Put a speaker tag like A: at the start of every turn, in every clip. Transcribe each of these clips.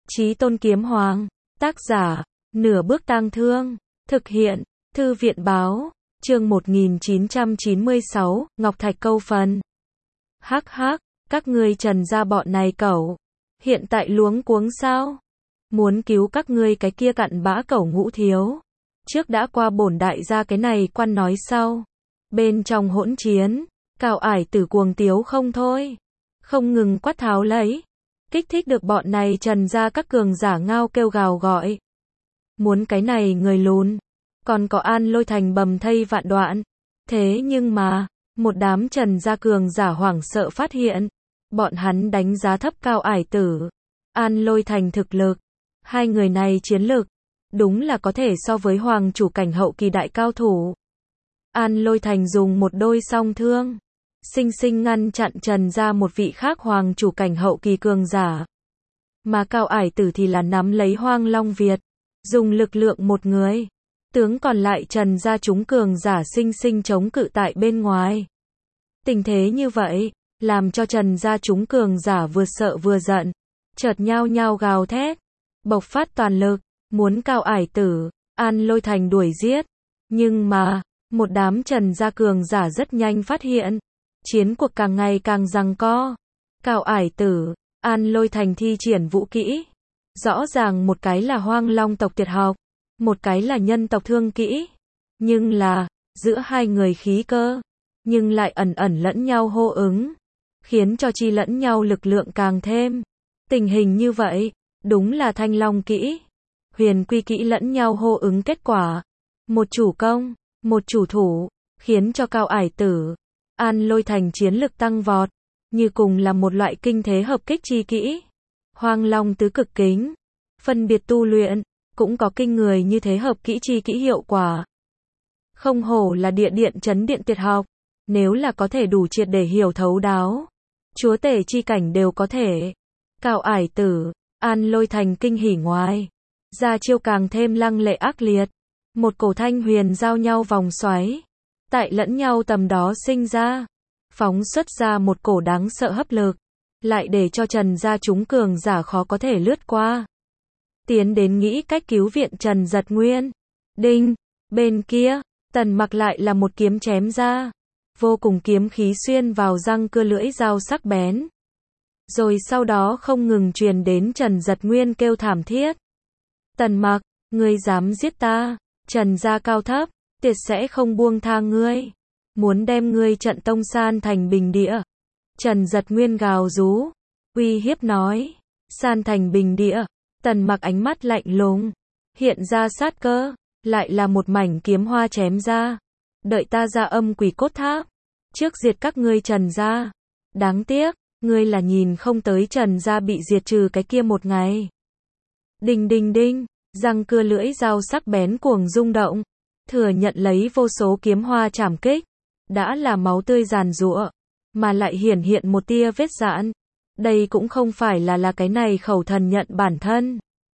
A: Chí Tôn Kiếm Hoàng, tác giả, Nửa Bước Tang Thương, thực hiện, Thư viện báo, chương 1996, Ngọc Thạch câu phần. Hắc hắc, các ngươi Trần gia bọn này cẩu, hiện tại luống cuống sao? Muốn cứu các ngươi cái kia cặn bã cẩu Ngũ thiếu. Trước đã qua bổn đại gia cái này quan nói sau. Bên trong hỗn chiến, Cao Ải Tử cuồng tiếu không thôi, không ngừng quát tháo lấy, kích thích được bọn này Trần gia các cường giả ngao kêu gào gọi. Muốn cái này người lùn, còn có An Lôi Thành bầm thây vạn đoạn. Thế nhưng mà, một đám Trần gia cường giả hoảng sợ phát hiện, bọn hắn đánh giá thấp Cao Ải Tử, An Lôi Thành thực lực. Hai người này chiến lực, đúng là có thể so với hoàng chủ cảnh hậu kỳ đại cao thủ. An Lôi Thành dùng một đôi song thương, sinh sinh ngăn chặn Trần gia một vị khác hoàng chủ cảnh hậu kỳ cường giả. Mà Cao Ải Tử thì là nắm lấy Hoang Long Việt, dùng lực lượng một người, tướng còn lại Trần gia chúng cường giả sinh sinh chống cự tại bên ngoài. Tình thế như vậy, làm cho Trần gia chúng cường giả vừa sợ vừa giận, chợt nhao nhao gào thét, bộc phát toàn lực, muốn Cao Ải Tử, An Lôi Thành đuổi giết. Nhưng mà, một đám Trần gia cường giả rất nhanh phát hiện, chiến cuộc càng ngày càng giằng co. Cao Ải Tử, An Lôi Thành thi triển vũ kỹ. Rõ ràng một cái là Hoang Long tộc tuyệt học, một cái là nhân tộc thương kỹ. Nhưng là, giữa hai người khí cơ, nhưng lại ẩn ẩn lẫn nhau hô ứng, khiến cho chi lẫn nhau lực lượng càng thêm. Tình hình như vậy, đúng là Thanh Long kỹ, Huyền Quy kỹ lẫn nhau hô ứng kết quả. Một chủ công, một chủ thủ, khiến cho Cao Ải Tử, An Lôi Thành chiến lực tăng vọt, như cùng là một loại kinh thế hợp kích chi kỹ. Hoang Long tứ cực kính, phân biệt tu luyện, cũng có kinh người như thế hợp kỹ chi kỹ hiệu quả. Không hổ là địa điện chấn điện tuyệt học, nếu là có thể đủ triệt để hiểu thấu đáo, chúa tể chi cảnh đều có thể. Cao Ải Tử, An Lôi Thành kinh hỉ ngoài, ra chiêu càng thêm lăng lệ ác liệt. Một cổ thanh huyền giao nhau vòng xoáy, tại lẫn nhau tầm đó sinh ra, phóng xuất ra một cổ đáng sợ hấp lực, lại để cho Trần gia chúng cường giả khó có thể lướt qua. Tiến đến nghĩ cách cứu viện Trần Dật Nguyên. Đinh, bên kia, Tần Mặc lại là một kiếm chém ra, vô cùng kiếm khí xuyên vào răng cưa lưỡi dao sắc bén. Rồi sau đó không ngừng truyền đến Trần Dật Nguyên kêu thảm thiết. Tần Mặc, ngươi dám giết ta, Trần gia cao thấp, tuyệt sẽ không buông tha ngươi, muốn đem ngươi trận tông san thành bình địa. Trần Dật Nguyên gào rú, uy hiếp nói, san thành bình địa. Tần Mặc ánh mắt lạnh lùng, hiện ra sát cơ, lại là một mảnh kiếm hoa chém ra. Đợi ta ra âm quỷ cốt tháp, trước diệt các ngươi Trần gia. Đáng tiếc, ngươi là nhìn không tới Trần gia bị diệt trừ cái kia một ngày. Đinh đinh đinh, răng cưa lưỡi dao sắc bén cuồng rung động, thừa nhận lấy vô số kiếm hoa chảm kích, đã là máu tươi giàn giụa, mà lại hiển hiện một tia vết rạn. Đây cũng không phải là cái này khẩu thần nhận bản thân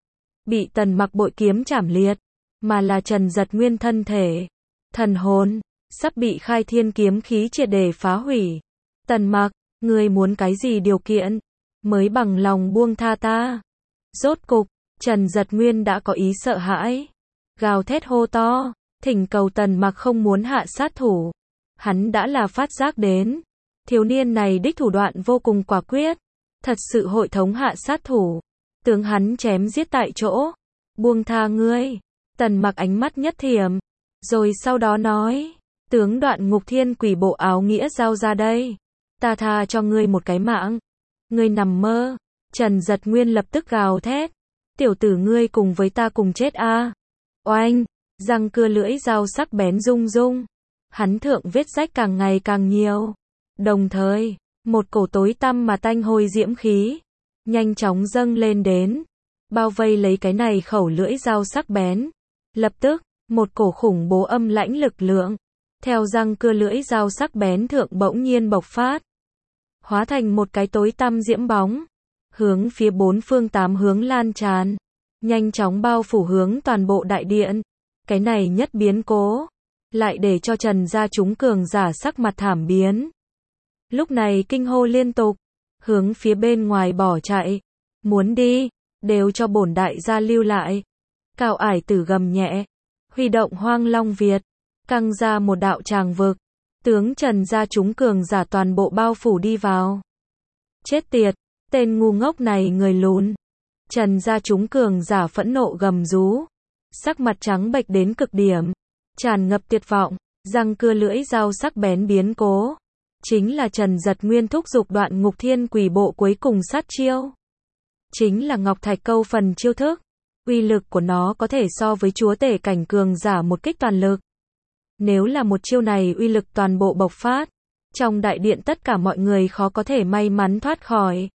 A: bị Tần Mặc bội kiếm chảm liệt, mà là Trần Dật Nguyên thân thể, thần hồn, sắp bị khai thiên kiếm khí triệt để phá hủy. Tần Mặc, ngươi muốn cái gì điều kiện, mới bằng lòng buông tha ta? Rốt cục, Trần Dật Nguyên đã có ý sợ hãi, gào thét hô to, thỉnh cầu Tần Mặc không muốn hạ sát thủ. Hắn đã là phát giác đến, thiếu niên này đích thủ đoạn vô cùng quả quyết, thật sự hội thống hạ sát thủ, tướng hắn chém giết tại chỗ. Buông tha ngươi. Tần Mặc ánh mắt nhất thiểm, rồi sau đó nói, tướng Đoạn Ngục Thiên Quỷ bộ áo nghĩa giao ra đây, ta tha cho ngươi một cái mạng. Ngươi nằm mơ. Trần Dật Nguyên lập tức gào thét, tiểu tử ngươi cùng với ta cùng chết a. Oanh, răng cưa lưỡi dao sắc bén rung rung, hắn thượng vết rách càng ngày càng nhiều, đồng thời, một cổ tối tăm mà tanh hôi diễm khí nhanh chóng dâng lên đến, bao vây lấy cái này khẩu lưỡi dao sắc bén. Lập tức, một cổ khủng bố âm lãnh lực lượng theo răng cưa lưỡi dao sắc bén thượng bỗng nhiên bộc phát, hóa thành một cái tối tăm diễm bóng, hướng phía bốn phương tám hướng lan tràn, nhanh chóng bao phủ hướng toàn bộ đại điện. Cái này nhất biến cố, lại để cho Trần gia chúng cường giả sắc mặt thảm biến. Lúc này kinh hô liên tục, hướng phía bên ngoài bỏ chạy, muốn đi, đều cho bổn đại gia lưu lại. Cao Ải Tử gầm nhẹ, huy động Hoang Long Việt, căng ra một đạo tràng vực, tướng Trần gia chúng cường giả toàn bộ bao phủ đi vào. Chết tiệt, tên ngu ngốc này người lùn. Trần gia chúng cường giả phẫn nộ gầm rú, sắc mặt trắng bệch đến cực điểm, tràn ngập tuyệt vọng, răng cưa lưỡi dao sắc bén biến cố. Chính là Trần Giật Nguyên thúc giục Đoạn Ngục Thiên Quỷ Bộ cuối cùng sát chiêu. Chính là Ngọc Thạch Câu phần chiêu thức. Uy lực của nó có thể so với chúa tể cảnh cường giả một kích toàn lực. Nếu là một chiêu này uy lực toàn bộ bộc phát, trong đại điện tất cả mọi người khó có thể may mắn thoát khỏi,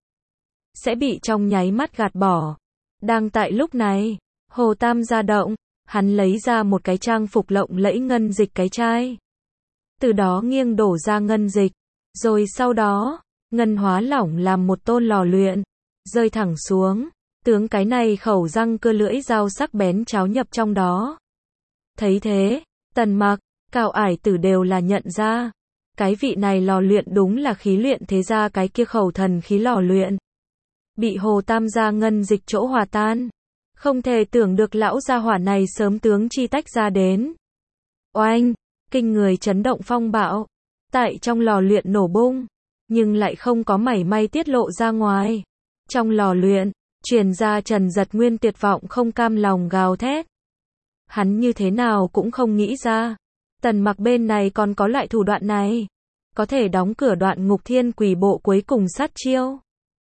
A: sẽ bị trong nháy mắt gạt bỏ. Đang tại lúc này, Hồ Tam gia động, hắn lấy ra một cái trang phục lộng lẫy ngân dịch cái chai. Từ đó nghiêng đổ ra ngân dịch, rồi sau đó, ngân hóa lỏng làm một tôn lò luyện, rơi thẳng xuống, tướng cái này khẩu răng cưa lưỡi dao sắc bén cháo nhập trong đó. Thấy thế, Tần Mặc, Cao Ải Tử đều là nhận ra, cái vị này lò luyện đúng là khí luyện thế gia cái kia khẩu thần khí lò luyện. Bị Hồ Tam gia ngân dịch chỗ hòa tan. Không thể tưởng được lão gia hỏa này sớm tướng chi tách ra đến. Oanh, kinh người chấn động phong bạo, tại trong lò luyện nổ bung, nhưng lại không có mảy may tiết lộ ra ngoài. Trong lò luyện, truyền ra Trần Giật Nguyên tuyệt vọng không cam lòng gào thét. Hắn như thế nào cũng không nghĩ ra, Tần Mặc bên này còn có loại thủ đoạn này, có thể đóng cửa Đoạn Ngục Thiên Quỷ Bộ cuối cùng sát chiêu.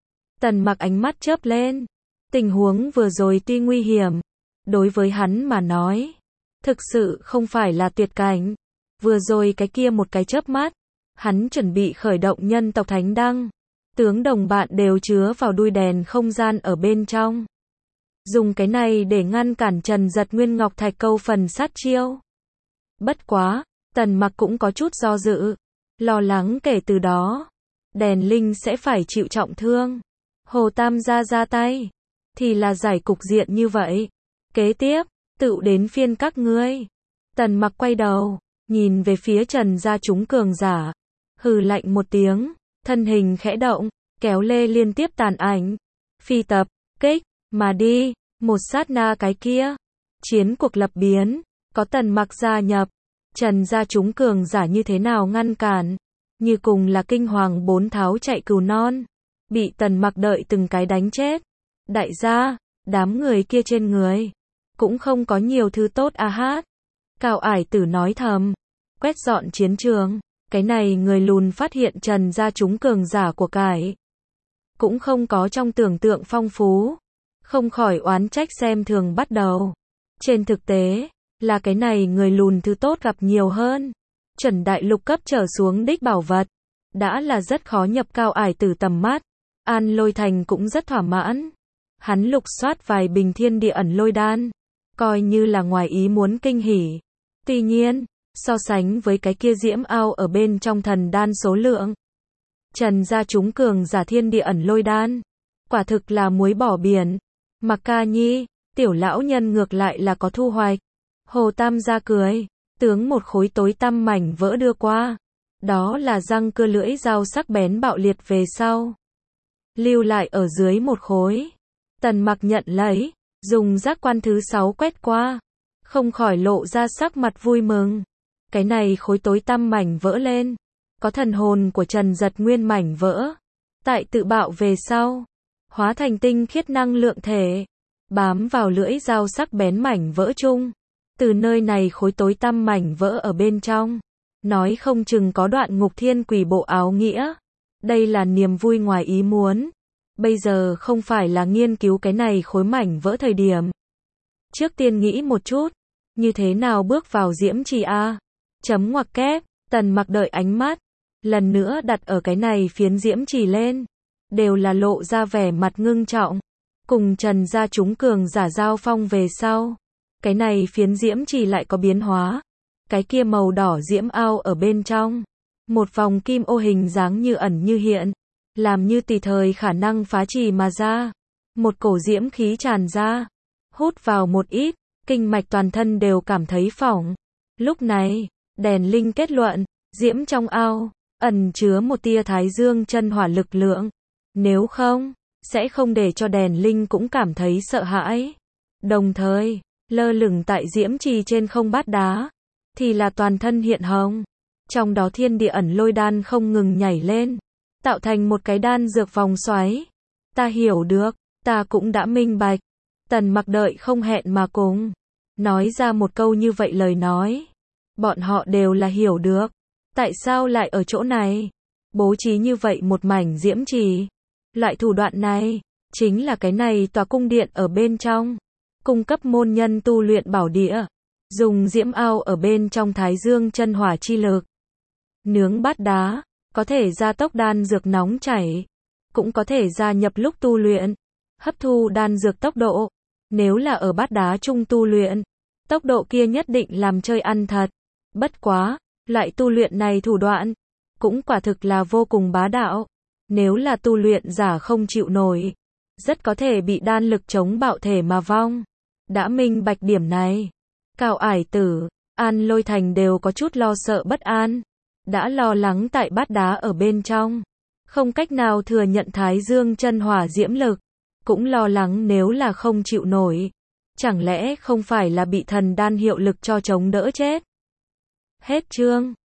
A: Tần Mặc ánh mắt chớp lên, tình huống vừa rồi tuy nguy hiểm, đối với hắn mà nói, thực sự không phải là tuyệt cảnh. Vừa rồi cái kia một cái chớp mắt, hắn chuẩn bị khởi động nhân tộc thánh đăng, tướng đồng bạn đều chứa vào đuôi đèn không gian ở bên trong. Dùng cái này để ngăn cản Trần Giật Nguyên Ngọc Thạch Câu phần sát chiêu. Bất quá, Tần Mặc cũng có chút do dự, lo lắng kể từ đó, đèn linh sẽ phải chịu trọng thương. Hồ Tam gia ra tay, thì là giải cục diện như vậy. Kế tiếp, tựu đến phiên các ngươi. Tần Mặc quay đầu, nhìn về phía Trần gia chúng cường giả, hừ lạnh một tiếng, thân hình khẽ động, kéo lê liên tiếp tàn ảnh, phi tập, kích, mà đi. Một sát na cái kia, chiến cuộc lập biến, có Tần Mặc gia nhập, Trần gia chúng cường giả như thế nào ngăn cản, như cùng là kinh hoàng bốn tháo chạy cừu non, bị Tần Mặc đợi từng cái đánh chết. Đại gia, đám người kia trên người cũng không có nhiều thứ tốt a hát. Cao Ải Tử nói thầm, quét dọn chiến trường, cái này người lùn phát hiện Trần gia chúng cường giả của cải cũng không có trong tưởng tượng phong phú, không khỏi oán trách xem thường bắt đầu. Trên thực tế, là cái này người lùn thứ tốt gặp nhiều hơn. Chuẩn đại lục cấp trở xuống đích bảo vật, đã là rất khó nhập Cao Ải Tử tầm mắt. An Lôi Thành cũng rất thỏa mãn. Hắn lục soát vài bình thiên địa ẩn lôi đan, coi như là ngoài ý muốn kinh hỉ. Tuy nhiên, so sánh với cái kia diễm ao ở bên trong thần đan số lượng, Trần gia chúng cường giả thiên địa ẩn lôi đan, quả thực là muối bỏ biển. Mặc Ca Nhi, tiểu lão nhân ngược lại là có thu hoạch. Hồ Tam gia cười, tướng một khối tối tăm mảnh vỡ đưa qua. Đó là răng cưa lưỡi dao sắc bén bạo liệt về sau, lưu lại ở dưới một khối. Tần Mặc nhận lấy, dùng giác quan thứ 6 quét qua, không khỏi lộ ra sắc mặt vui mừng. Cái này khối tối tăm mảnh vỡ lên, có thần hồn của Trần Giật Nguyên mảnh vỡ, tại tự bạo về sau, hóa thành tinh khiết năng lượng thể, bám vào lưỡi dao sắc bén mảnh vỡ chung. Từ nơi này khối tối tăm mảnh vỡ ở bên trong, nói không chừng có Đoạn Ngục Thiên Quỷ Bộ áo nghĩa. Đây là niềm vui ngoài ý muốn. Bây giờ không phải là nghiên cứu cái này khối mảnh vỡ thời điểm. Trước tiên nghĩ một chút, như thế nào bước vào diễm trì a? Chấm ngoặc kép, Tần Mặc đợi ánh mắt, lần nữa đặt ở cái này phiến diễm trì lên, đều là lộ ra vẻ mặt ngưng trọng. Cùng Trần gia chúng cường giả giao phong về sau, cái này phiến diễm trì lại có biến hóa. Cái kia màu đỏ diễm ao ở bên trong, một vòng kim ô hình dáng như ẩn như hiện, làm như tùy thời khả năng phá trì mà ra. Một cổ diễm khí tràn ra, hút vào một ít, kinh mạch toàn thân đều cảm thấy phỏng. Lúc này, đèn linh kết luận, diễm trong ao ẩn chứa một tia Thái Dương chân hỏa lực lượng. Nếu không, sẽ không để cho đèn linh cũng cảm thấy sợ hãi. Đồng thời, lơ lửng tại diễm trì trên không bát đá, thì là toàn thân hiện hồng. Trong đó thiên địa ẩn lôi đan không ngừng nhảy lên, tạo thành một cái đan dược vòng xoáy. Ta hiểu được, ta cũng đã minh bạch. Tần Mặc đợi không hẹn mà cùng nói ra một câu như vậy lời nói. Bọn họ đều là hiểu được. Tại sao lại ở chỗ này? Bố trí như vậy một mảnh diễm trì. Loại thủ đoạn này, chính là cái này tòa cung điện ở bên trong. Cung cấp môn nhân tu luyện bảo địa. Dùng diễm ao ở bên trong thái dương chân hỏa chi lực. Nướng bát đá, có thể gia tốc đan dược nóng chảy. Cũng có thể gia nhập lúc tu luyện. Hấp thu đan dược tốc độ. Nếu là ở bát đá chung tu luyện, tốc độ kia nhất định làm chơi ăn thật. Bất quá, loại tu luyện này thủ đoạn, cũng quả thực là vô cùng bá đạo. Nếu là tu luyện giả không chịu nổi, rất có thể bị đan lực chống bạo thể mà vong. Đã minh bạch điểm này, Cao Ải Tử, An Lôi Thành đều có chút lo sợ bất an. Đã lo lắng tại bát đá ở bên trong, không cách nào thừa nhận thái dương chân hỏa diễm lực. Cũng lo lắng nếu là không chịu nổi, chẳng lẽ không phải là bị thần đan hiệu lực cho chống đỡ chết. Hết chương.